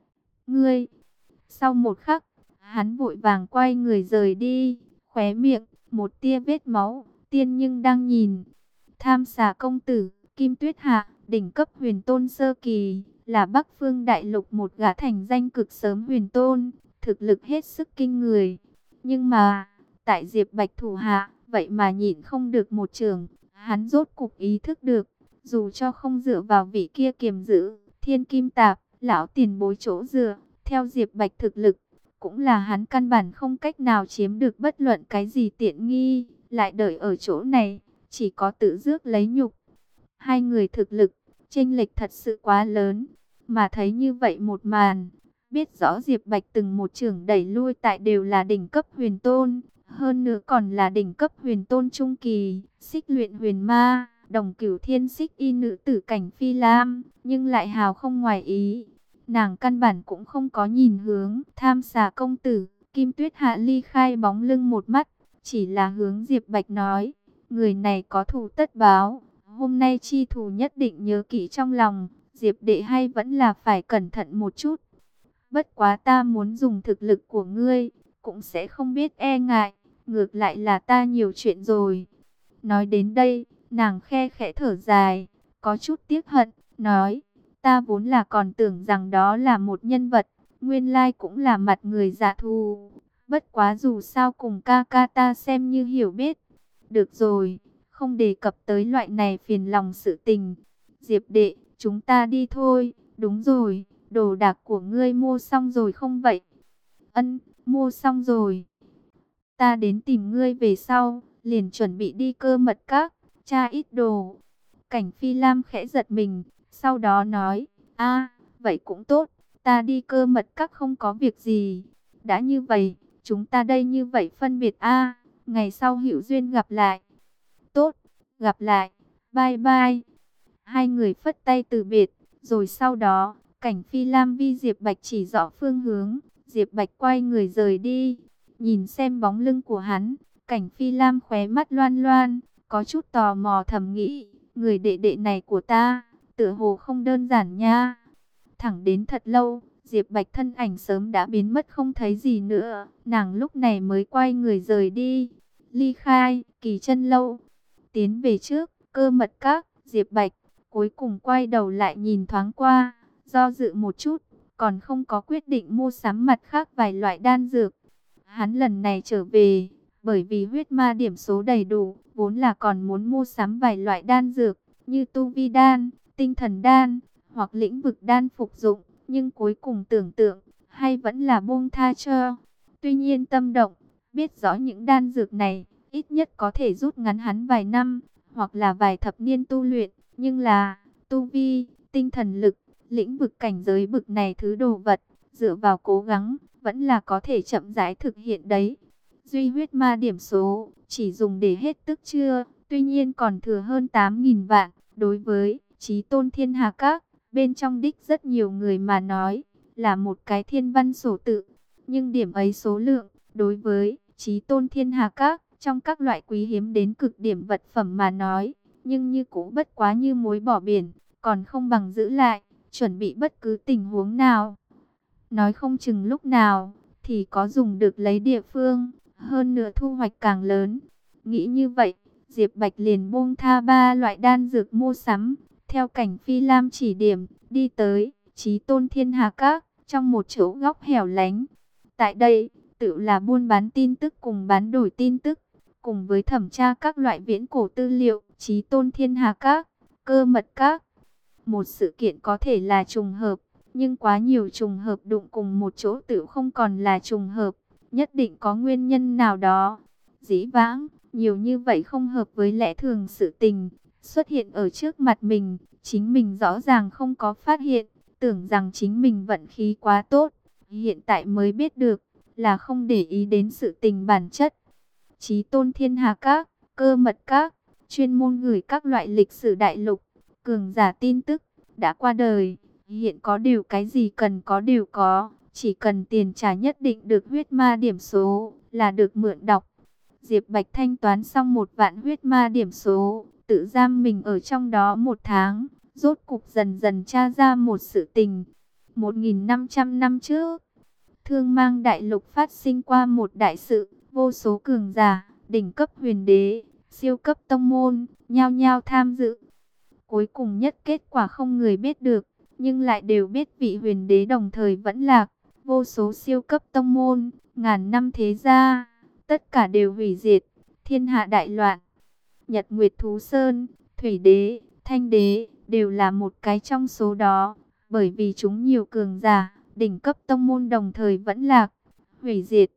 Ngươi, sau một khắc, hắn vội vàng quay người rời đi, khóe miệng, một tia vết máu, tiên nhưng đang nhìn. Tham xà công tử, Kim Tuyết Hạ, đỉnh cấp huyền tôn sơ kỳ, là Bắc Phương Đại Lục một gã thành danh cực sớm huyền tôn, thực lực hết sức kinh người. Nhưng mà, tại Diệp Bạch thủ hạ, vậy mà nhịn không được một trường, hắn rốt cục ý thức được, dù cho không dựa vào vị kia kiềm giữ, thiên kim tạp, lão tiền bối chỗ dựa, theo Diệp Bạch thực lực, cũng là hắn căn bản không cách nào chiếm được bất luận cái gì tiện nghi, lại đợi ở chỗ này, chỉ có tự rước lấy nhục. Hai người thực lực, chênh lệch thật sự quá lớn, mà thấy như vậy một màn, biết rõ Diệp Bạch từng một chưởng đẩy lui tại đều là đỉnh cấp huyền tôn, hơn nữa còn là đỉnh cấp huyền tôn trung kỳ, xích luyện huyền ma, đồng cửu thiên xích y nữ tử cảnh phi lam, nhưng lại hào không ngoài ý. Nàng căn bản cũng không có nhìn hướng tham xà công tử, Kim Tuyết Hạ ly khai bóng lưng một mắt, chỉ là hướng Diệp Bạch nói, người này có thù tất báo, hôm nay chi thù nhất định nhớ kỹ trong lòng, Diệp đệ hay vẫn là phải cẩn thận một chút. Bất quá ta muốn dùng thực lực của ngươi, cũng sẽ không biết e ngại, ngược lại là ta nhiều chuyện rồi. Nói đến đây, nàng khe khẽ thở dài, có chút tiếc hận, nói, ta vốn là còn tưởng rằng đó là một nhân vật, nguyên lai cũng là mặt người dạ thù. Bất quá dù sao cùng ca ca ta xem như hiểu biết. Được rồi, không đề cập tới loại này phiền lòng sự tình. Diệp đệ, chúng ta đi thôi. Đúng rồi, đồ đạc của ngươi mua xong rồi không vậy? Ân, mua xong rồi. Ta đến tìm ngươi về sau, liền chuẩn bị đi Cơ Mật Các, tra ít đồ. Cảnh Phi Lam khẽ giật mình, sau đó nói, a, vậy cũng tốt, ta đi Cơ Mật Các không có việc gì. Đã như vậy, chúng ta đây như vậy phân biệt a, ngày sau hữu duyên gặp lại. Tốt, gặp lại, bye bye. Hai người phất tay từ biệt, rồi sau đó, Cảnh Phi Lam vi Diệp Bạch chỉ rõ phương hướng, Diệp Bạch quay người rời đi. Nhìn xem bóng lưng của hắn, Cảnh Phi Lam khóe mắt loan loan, có chút tò mò thầm nghĩ, người đệ đệ này của ta, tựa hồ không đơn giản nha. Thẳng đến thật lâu, Diệp Bạch thân ảnh sớm đã biến mất không thấy gì nữa, nàng lúc này mới quay người rời đi. Ly khai, Kỳ Chân Lâu, tiến về trước, Cơ Mật Các, Diệp Bạch cuối cùng quay đầu lại nhìn thoáng qua, do dự một chút, còn không có quyết định mua sắm mặt khác vài loại đan dược. Hắn lần này trở về, bởi vì huyết ma điểm số đầy đủ, vốn là còn muốn mua sắm vài loại đan dược, như tu vi đan, tinh thần đan, hoặc lĩnh vực đan phục dụng, nhưng cuối cùng tưởng tượng, hay vẫn là buông tha cho. Tuy nhiên tâm động, biết rõ những đan dược này, ít nhất có thể rút ngắn hắn vài năm, hoặc là vài thập niên tu luyện, nhưng là, tu vi, tinh thần lực, lĩnh vực cảnh giới bực này thứ đồ vật, dựa vào cố gắng, vẫn là có thể chậm rãi thực hiện đấy. Duy huyết ma điểm số, chỉ dùng để hết tức chưa, tuy nhiên còn thừa hơn 8.000 vạn, đối với Chí Tôn Thiên Hà Các, bên trong đích rất nhiều người mà nói, là một cái thiên văn sổ tự, nhưng điểm ấy số lượng, đối với Chí Tôn Thiên Hà Các, trong các loại quý hiếm đến cực điểm vật phẩm mà nói, nhưng như cũ bất quá như muối bỏ biển, còn không bằng giữ lại, chuẩn bị bất cứ tình huống nào. Nói không chừng lúc nào, thì có dùng được lấy địa phương, hơn nữa thu hoạch càng lớn. Nghĩ như vậy, Diệp Bạch liền buông tha 3 loại đan dược mua sắm, theo Cảnh Phi Lam chỉ điểm, đi tới Chí Tôn Thiên Hà Các, trong một chỗ góc hẻo lánh. Tại đây, tự là buôn bán tin tức cùng bán đổi tin tức, cùng với thẩm tra các loại viễn cổ tư liệu, Chí Tôn Thiên Hà Các, Cơ Mật Các. Một sự kiện có thể là trùng hợp, nhưng quá nhiều trùng hợp đụng cùng một chỗ tự không còn là trùng hợp, nhất định có nguyên nhân nào đó. Dĩ vãng, nhiều như vậy không hợp với lẽ thường sự tình, xuất hiện ở trước mặt mình, chính mình rõ ràng không có phát hiện, tưởng rằng chính mình vận khí quá tốt, hiện tại mới biết được, là không để ý đến sự tình bản chất. Chí Tôn Thiên Hà Các, Cơ Mật Các, chuyên môn gửi các loại lịch sử đại lục, cường giả tin tức, đã qua đời, hiện có điều cái gì cần có đều có, chỉ cần tiền trả nhất định được huyết ma điểm số, là được mượn đọc. Diệp Bạch thanh toán xong 1.000.000 huyết ma điểm số, tự giam mình ở trong đó 1 tháng, rốt cục dần dần tra ra một sự tình. 1.500 năm trước, Thương Mang Đại Lục phát sinh qua một đại sự, vô số cường giả, đỉnh cấp huyền đế, siêu cấp tông môn, nhao nhao tham dự. Cuối cùng nhất kết quả không người biết được, nhưng lại đều biết vị huyền đế đồng thời vẫn lạc. Vô số siêu cấp tông môn, ngàn năm thế gia, tất cả đều hủy diệt, thiên hạ đại loạn. Nhật Nguyệt Thú Sơn, Thủy Đế, Thanh Đế đều là một cái trong số đó, bởi vì chúng nhiều cường giả, đỉnh cấp tông môn đồng thời vẫn lạc, hủy diệt.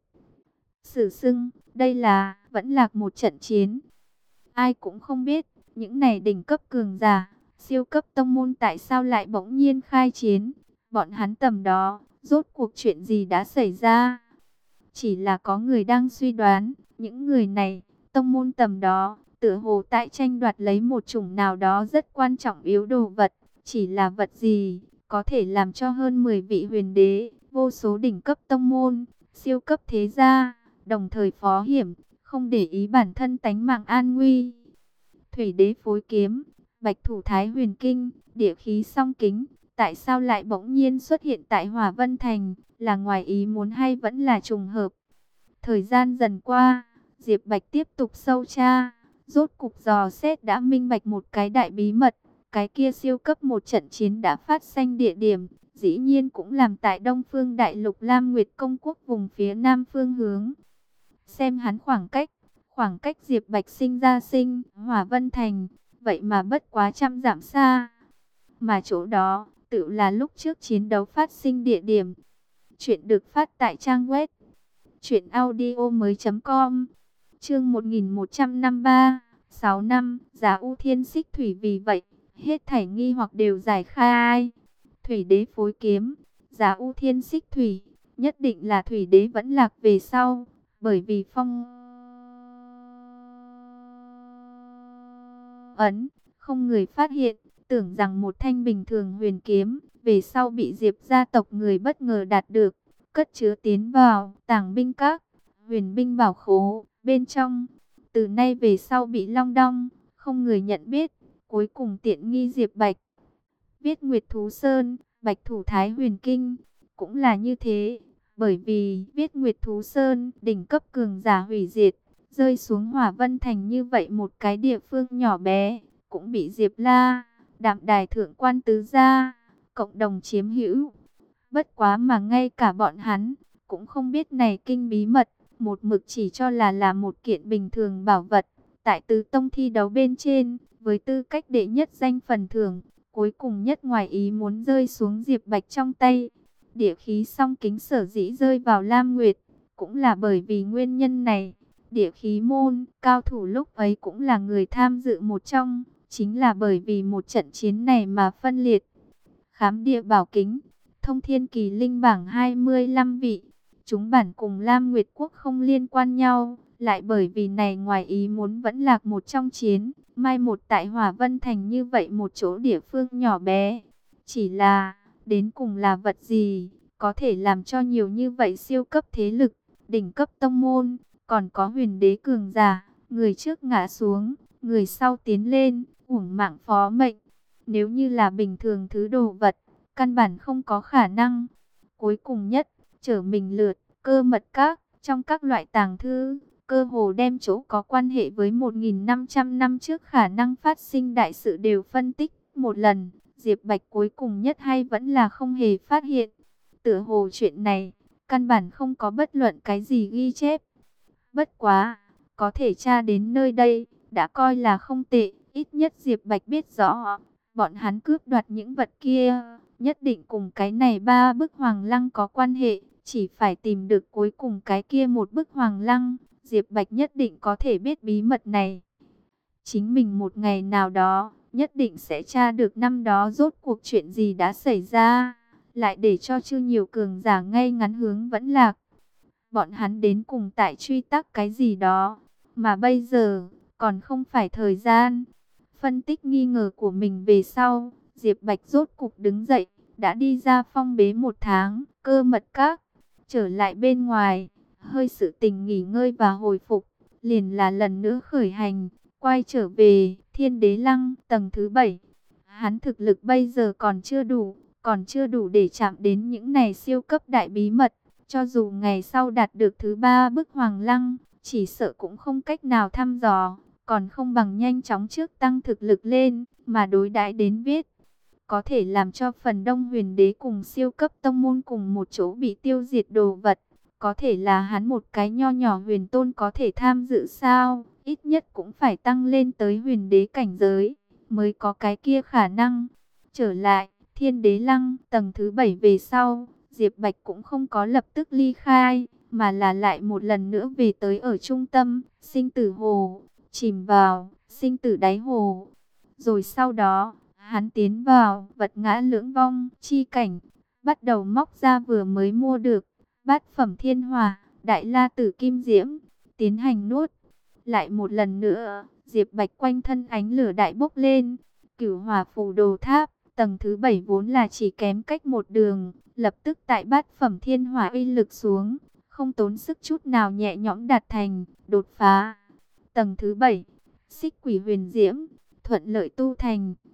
Sử xưng, đây là vẫn lạc một trận chiến. Ai cũng không biết, những này đỉnh cấp cường giả, siêu cấp tông môn tại sao lại bỗng nhiên khai chiến. Bọn hắn tầm đó, rốt cuộc chuyện gì đã xảy ra. Chỉ là có người đang suy đoán, những người này, tông môn tầm đó, tựa hồ tại tranh đoạt lấy một chủng nào đó rất quan trọng yếu đồ vật. Chỉ là vật gì, có thể làm cho hơn 10 vị huyền đế, vô số đỉnh cấp tông môn, siêu cấp thế gia, đồng thời phó hiểm, không để ý bản thân tánh mạng an nguy. Thủy Đế phối kiếm, Bạch Thủ Thái Huyền Kinh, địa khí song kính, tại sao lại bỗng nhiên xuất hiện tại Hỏa Vân Thành, là ngoài ý muốn hay vẫn là trùng hợp? Thời gian dần qua, Diệp Bạch tiếp tục sâu tra, rốt cục dò xét đã minh bạch một cái đại bí mật, cái kia siêu cấp một trận chiến đã phát sinh địa điểm, dĩ nhiên cũng làm tại Đông Phương Đại Lục Lam Nguyệt Công Quốc vùng phía Nam phương hướng. Xem hắn khoảng cách Diệp Bạch sinh ra Hỏa Vân Thành, vậy mà bất quá 100 dặm xa. Mà chỗ đó, tự là lúc trước chiến đấu phát sinh địa điểm. Chuyện được phát tại trang web truyệnaudiomoi.com. Chương 1153, 6 năm, Giá U Thiên Xích Thủy. Vì vậy, hết thảy nghi hoặc đều giải khai. Thủy Đế phối kiếm, Giá U Thiên Xích Thủy, nhất định là Thủy Đế vẫn lạc về sau, bởi vì phong ấn, không người phát hiện, tưởng rằng một thanh bình thường huyền kiếm, về sau bị Diệp gia tộc người bất ngờ đạt được, cất chứa tiến vào tàng binh các, huyền binh bảo khố, bên trong, từ nay về sau bị long đong, không người nhận biết, cuối cùng tiện nghi Diệp Bạch. Viết Nguyệt Thú Sơn, Bạch Thủ Thái Huyền Kinh, cũng là như thế, bởi vì Viết Nguyệt Thú Sơn, đỉnh cấp cường giả hủy diệt, rơi xuống Hỏa Vân Thành như vậy một cái địa phương nhỏ bé, cũng bị Diệp La, Đạm Đài thượng quan tứ gia, cộng đồng chiếm hữu. Bất quá mà ngay cả bọn hắn, cũng không biết này kinh bí mật, một mực chỉ cho là một kiện bình thường bảo vật. Tại Tứ Tông thi đấu bên trên, với tư cách đệ nhất danh phần thưởng, cuối cùng nhất ngoài ý muốn rơi xuống Diệp Bạch trong tay. Địa khí song kính sở dĩ rơi vào Lam Nguyệt, cũng là bởi vì nguyên nhân này. Địa khí môn, cao thủ lúc ấy cũng là người tham dự một trong, chính là bởi vì một trận chiến này mà phân liệt. Khám địa bảo kính, thông thiên kỳ linh bảng 25 vị, chúng bản cùng Lam Nguyệt Quốc không liên quan nhau, lại bởi vì này ngoài ý muốn vẫn lạc một trong chiến, mai một tại Hỏa Vân Thành như vậy một chỗ địa phương nhỏ bé. Chỉ là, đến cùng là vật gì, có thể làm cho nhiều như vậy siêu cấp thế lực, đỉnh cấp tông môn, còn có huyền đế cường giả, người trước ngã xuống, người sau tiến lên, uổng mạng phó mệnh. Nếu như là bình thường thứ đồ vật, căn bản không có khả năng. Cuối cùng nhất, trở mình lượt, Cơ Mật Các, trong các loại tàng thư, cơ hồ đem chỗ có quan hệ với 1.500 năm trước khả năng phát sinh đại sự đều phân tích một lần. Diệp Bạch cuối cùng nhất hay vẫn là không hề phát hiện. tựa hồ chuyện này, căn bản không có bất luận cái gì ghi chép. Bất quá, có thể tra đến nơi đây, đã coi là không tệ, ít nhất Diệp Bạch biết rõ, bọn hắn cướp đoạt những vật kia, nhất định cùng cái này 3 bức hoàng lăng có quan hệ, chỉ phải tìm được cuối cùng cái kia một bức hoàng lăng, Diệp Bạch nhất định có thể biết bí mật này. Chính mình một ngày nào đó, nhất định sẽ tra được năm đó rốt cuộc chuyện gì đã xảy ra, lại để cho chưa nhiều cường giả ngay ngắn hướng vẫn lạc. Bọn hắn đến cùng tại truy tắc cái gì đó, mà bây giờ, còn không phải thời gian. Phân tích nghi ngờ của mình về sau, Diệp Bạch rốt cục đứng dậy, đã đi ra phong bế 1 tháng, cơ mật các, trở lại bên ngoài, hơi sự tình nghỉ ngơi và hồi phục, liền là lần nữa khởi hành, quay trở về Thiên Đế Lăng tầng thứ 7. Hắn thực lực bây giờ còn chưa đủ để chạm đến những này siêu cấp đại bí mật. Cho dù ngày sau đạt được thứ 3 bức hoàng lăng, chỉ sợ cũng không cách nào thăm dò, còn không bằng nhanh chóng trước tăng thực lực lên, mà đối đãi đến viết. Có thể làm cho phần đông huyền đế cùng siêu cấp tông môn cùng một chỗ bị tiêu diệt đồ vật. Có thể là hắn một cái nho nhỏ huyền tôn có thể tham dự sao, ít nhất cũng phải tăng lên tới huyền đế cảnh giới, mới có cái kia khả năng. Trở lại, Thiên Đế Lăng, tầng thứ 7 về sau, Diệp Bạch cũng không có lập tức ly khai, mà là lại một lần nữa về tới ở trung tâm, sinh tử hồ, chìm vào, sinh tử đáy hồ. Rồi sau đó, hắn tiến vào, vật ngã lưỡng vong, chi cảnh, bắt đầu móc ra vừa mới mua được, bát phẩm thiên hỏa, đại la tử kim diễm, tiến hành nuốt. Lại một lần nữa, Diệp Bạch quanh thân ánh lửa đại bốc lên, Cửu Hỏa Phù Đồ Tháp, tầng thứ 7 vốn là chỉ kém cách một đường, lập tức tại bát phẩm thiên hỏa uy lực xuống, không tốn sức chút nào nhẹ nhõm đạt thành, đột phá. Tầng thứ 7, Xích Quỷ Huyền Diễm, thuận lợi tu thành.